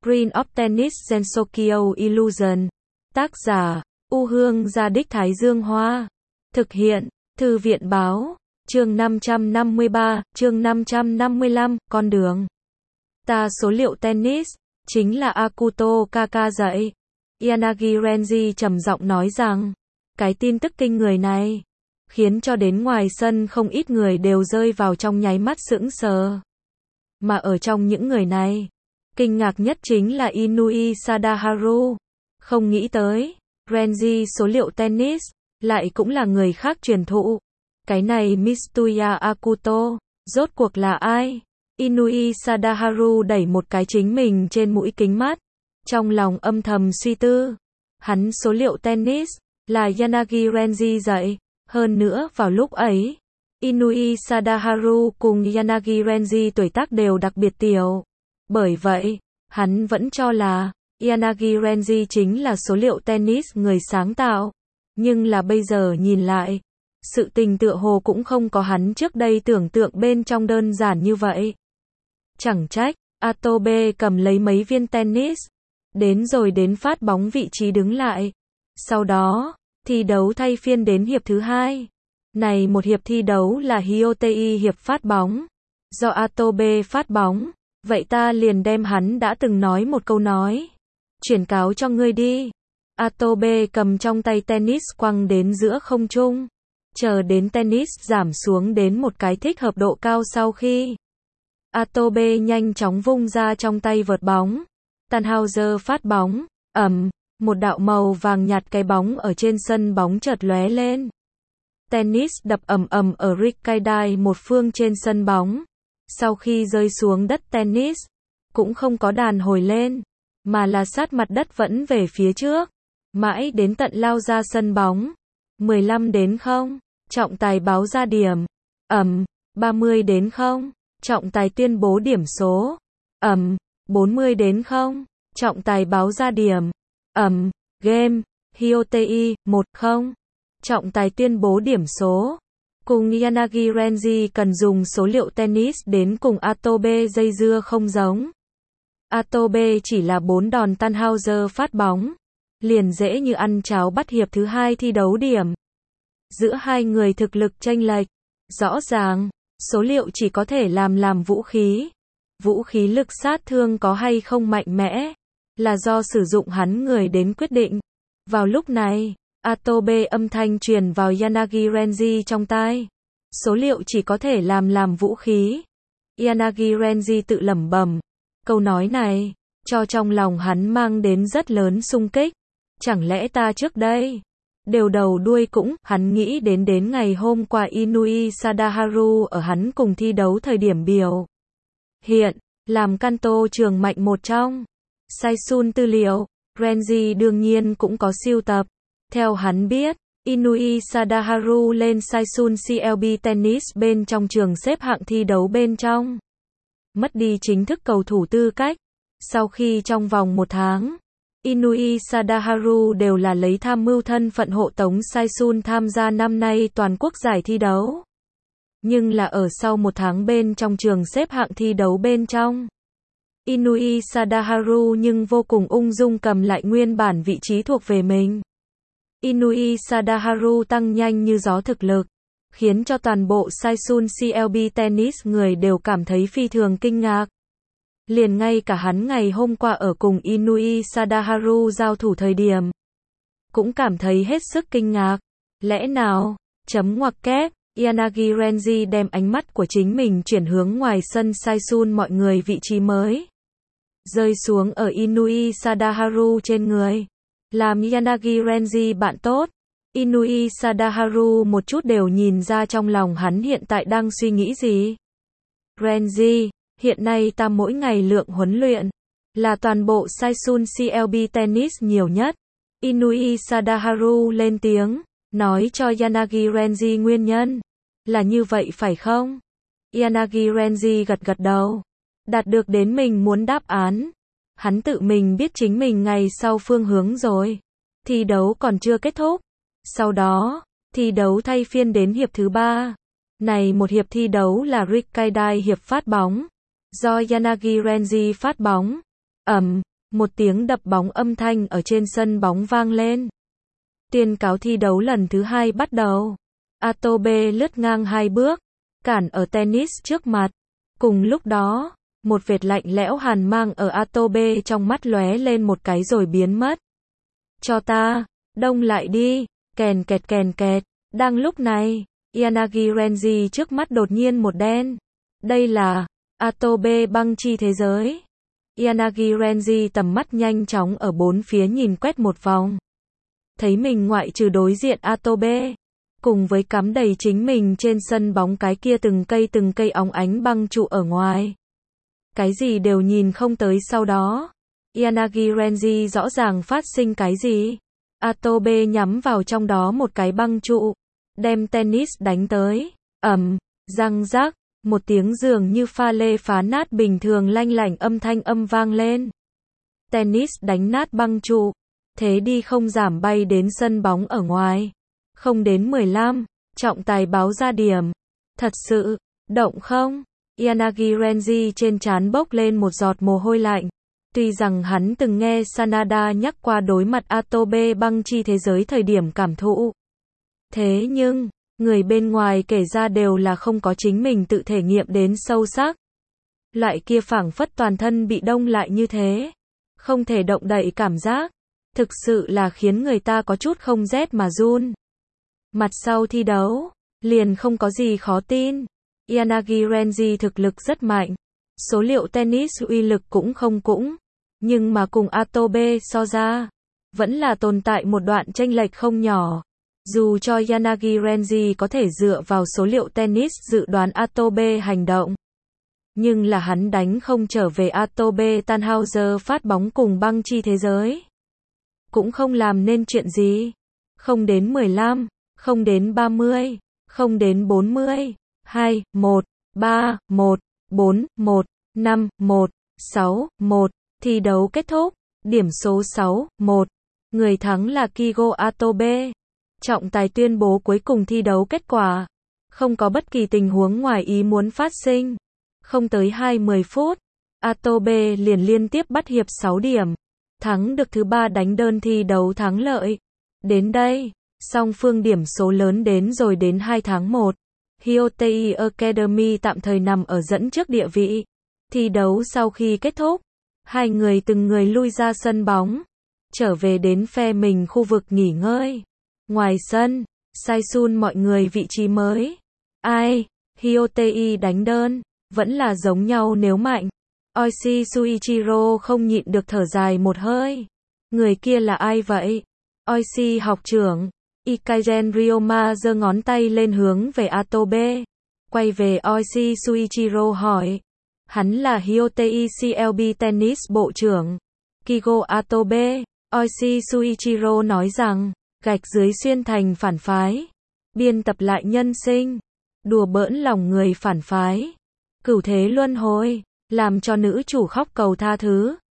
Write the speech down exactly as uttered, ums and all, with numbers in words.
Green of Tennis Gensokyo Illusion. Tác giả, U Hương Gia Đích Thái Dương Hoa. Thực hiện, Thư viện Báo. Chương năm trăm năm mươi ba, chương năm trăm năm mươi lăm, con đường. Ta số liệu tennis, chính là Akuto Kaka dạy. Yanagi Renji trầm giọng nói rằng, cái tin tức kinh người này, khiến cho đến ngoài sân không ít người đều rơi vào trong nháy mắt sững sờ. Mà ở trong những người này, kinh ngạc nhất chính là Inui Sadaharu. Không nghĩ tới, Renji số liệu tennis, lại cũng là người khác truyền thụ. Cái này Mitsuya Akuto, rốt cuộc là ai? Inui Sadaharu đẩy một cái chính mình trên mũi kính mắt, trong lòng âm thầm suy tư. Hắn số liệu tennis, là Yanagi Renji dạy. Hơn nữa vào lúc ấy, Inui Sadaharu cùng Yanagi Renji tuổi tác đều đặc biệt tiểu. Bởi vậy, hắn vẫn cho là Yanagi Renji chính là số liệu tennis người sáng tạo. Nhưng là bây giờ nhìn lại, sự tình tựa hồ cũng không có hắn trước đây tưởng tượng bên trong đơn giản như vậy. Chẳng trách, Atobe cầm lấy mấy viên tennis, đến rồi đến phát bóng vị trí đứng lại. Sau đó, thi đấu thay phiên đến hiệp thứ hai. Này một hiệp thi đấu là Hyotei hiệp phát bóng. Do Atobe phát bóng, vậy ta liền đem hắn đã từng nói một câu nói. Chuyển cáo cho ngươi đi. Atobe cầm trong tay tennis quăng đến giữa không trung. Chờ đến tennis giảm xuống đến một cái thích hợp độ cao sau khi. Atobe nhanh chóng vung ra trong tay vợt bóng. Tannhauser phát bóng, ầm, một đạo màu vàng nhạt cái bóng ở trên sân bóng chợt lóe lên. Tennis đập ầm ầm ở Rikkaidai một phương trên sân bóng. Sau khi rơi xuống đất tennis, cũng không có đàn hồi lên, mà là sát mặt đất vẫn về phía trước, mãi đến tận lao ra sân bóng. mười lăm đến không, trọng tài báo ra điểm. Ầm, ba mươi đến không, trọng tài tuyên bố điểm số. Ầm, bốn mươi đến không, trọng tài báo ra điểm. Ầm, game, Hyotei, một không. Trọng tài tuyên bố điểm số. Cùng Yanagi Renji cần dùng số liệu tennis đến cùng Atobe dây dưa không giống. Atobe chỉ là bốn đòn Tannhauser phát bóng, liền dễ như ăn cháo bắt hiệp thứ hai thi đấu điểm. Giữa hai người thực lực chênh lệch, rõ ràng, số liệu chỉ có thể làm làm vũ khí. Vũ khí lực sát thương có hay không mạnh mẽ, là do sử dụng hắn người đến quyết định. Vào lúc này, Atobe âm thanh truyền vào Yanagi Renji trong tai. Số liệu chỉ có thể làm làm vũ khí. Yanagi Renji tự lẩm bẩm. Câu nói này, cho trong lòng hắn mang đến rất lớn xung kích. Chẳng lẽ ta trước đây, đều đầu đuôi cũng, hắn nghĩ đến đến ngày hôm qua Inui Sadaharu ở hắn cùng thi đấu thời điểm biểu hiện, làm Kanto trường mạnh một trong. Saisun tư liệu, Renji đương nhiên cũng có siêu tập. Theo hắn biết, Inui Sadaharu lên Saisun xê lờ bê Tennis bên trong trường xếp hạng thi đấu bên trong. Mất đi chính thức cầu thủ tư cách. Sau khi trong vòng một tháng, Inui Sadaharu đều là lấy tham mưu thân phận hộ tống Saisun tham gia năm nay toàn quốc giải thi đấu. Nhưng là ở sau một tháng bên trong trường xếp hạng thi đấu bên trong, Inui Sadaharu nhưng vô cùng ung dung cầm lại nguyên bản vị trí thuộc về mình. Inui Sadaharu tăng nhanh như gió thực lực, khiến cho toàn bộ Saisun xê lờ bê Tennis người đều cảm thấy phi thường kinh ngạc. Liền ngay cả hắn ngày hôm qua ở cùng Inui Sadaharu giao thủ thời điểm, cũng cảm thấy hết sức kinh ngạc. Lẽ nào, chấm ngoặc kép, Yanagi Renji đem ánh mắt của chính mình chuyển hướng ngoài sân Saisun mọi người vị trí mới. Rơi xuống ở Inui Sadaharu trên người. Làm Yanagi Renji bạn tốt, Inui Sadaharu một chút đều nhìn ra trong lòng hắn hiện tại đang suy nghĩ gì. Renji, hiện nay ta mỗi ngày lượng huấn luyện, là toàn bộ Saisun xê lờ bê Tennis nhiều nhất. Inui Sadaharu lên tiếng, nói cho Yanagi Renji nguyên nhân. Là như vậy phải không? Yanagi Renji gật gật đầu. Đạt được đến mình muốn đáp án. Hắn tự mình biết chính mình ngày sau phương hướng rồi. Thi đấu còn chưa kết thúc. Sau đó, thi đấu thay phiên đến hiệp thứ ba. Này một hiệp thi đấu là Rikkaidai hiệp phát bóng. Do Yanagi Renji phát bóng. Ầm, Một tiếng đập bóng âm thanh ở trên sân bóng vang lên. Tuyên cáo thi đấu lần thứ hai bắt đầu. Atobe lướt ngang hai bước, cản ở tennis trước mặt. Cùng lúc đó, một vệt lạnh lẽo hàn mang ở Atobe trong mắt lóe lên một cái rồi biến mất. Cho ta, đông lại đi, kèn kẹt kèn kẹt. Đang lúc này, Yanagi Renji trước mắt đột nhiên một đen. Đây là Atobe băng chi thế giới. Yanagi Renji tầm mắt nhanh chóng ở bốn phía nhìn quét một vòng. Thấy mình ngoại trừ đối diện Atobe, cùng với cắm đầy chính mình trên sân bóng cái kia từng cây từng cây óng ánh băng trụ ở ngoài. Cái gì đều nhìn không tới sau đó. Yanagi Renji rõ ràng phát sinh cái gì. Atobe nhắm vào trong đó một cái băng trụ, đem tennis đánh tới. Ầm, răng rác, một tiếng dường như pha lê phá nát bình thường lanh lảnh âm thanh âm vang lên. Tennis đánh nát băng trụ, thế đi không giảm bay đến sân bóng ở ngoài. Không đến mười lăm, trọng tài báo ra điểm. Thật sự, động không? Yanagi Renji trên trán bốc lên một giọt mồ hôi lạnh. Tuy rằng hắn từng nghe Sanada nhắc qua đối mặt Atobe băng chi thế giới thời điểm cảm thụ. Thế nhưng, người bên ngoài kể ra đều là không có chính mình tự thể nghiệm đến sâu sắc. Loại kia phảng phất toàn thân bị đông lại như thế. Không thể động đậy cảm giác. Thực sự là khiến người ta có chút không rét mà run. Mặt sau thi đấu, liền không có gì khó tin. Yanagi Renji thực lực rất mạnh. Số liệu tennis uy lực cũng không cũng. Nhưng mà cùng Atobe so ra, vẫn là tồn tại một đoạn chênh lệch không nhỏ. Dù cho Yanagi Renji có thể dựa vào số liệu tennis dự đoán Atobe hành động. Nhưng là hắn đánh không trở về Atobe Tannhauser phát bóng cùng băng chi thế giới. Cũng không làm nên chuyện gì. Không đến mười lăm, không đến ba mươi, không đến bốn mươi, hai, một, ba, một, bốn, một, năm, một, sáu, một. Thi đấu kết thúc. Điểm số sáu, một. Người thắng là Kigo Atobe. Trọng tài tuyên bố cuối cùng thi đấu kết quả. Không có bất kỳ tình huống ngoài ý muốn phát sinh. Không tới hai mươi phút, Atobe liền liên tiếp bắt hiệp sáu điểm. Thắng được thứ ba đánh đơn thi đấu thắng lợi. Đến đây, song phương điểm số lớn đến rồi đến hai tháng một. Hyotei Academy tạm thời nằm ở dẫn trước địa vị. Thi đấu sau khi kết thúc, hai người từng người lui ra sân bóng, trở về đến phe mình khu vực nghỉ ngơi. Ngoài sân, Saisun mọi người vị trí mới. Ai? Hyotei đánh đơn, vẫn là giống nhau nếu mạnh. Oishi Suichiro không nhịn được thở dài một hơi. Người kia là ai vậy? Oishi học trưởng. Ikaigen Ryoma giơ ngón tay lên hướng về Atobe. Quay về Oishi Suichiro hỏi. Hắn là Hyotei xê lờ bê Tennis Bộ trưởng. Kigo Atobe. Oishi Suichiro nói rằng, gạch dưới xuyên thành phản phái. Biên tập lại nhân sinh. Đùa bỡn lòng người phản phái. Cửu thế luân hồi. Làm cho nữ chủ khóc cầu tha thứ.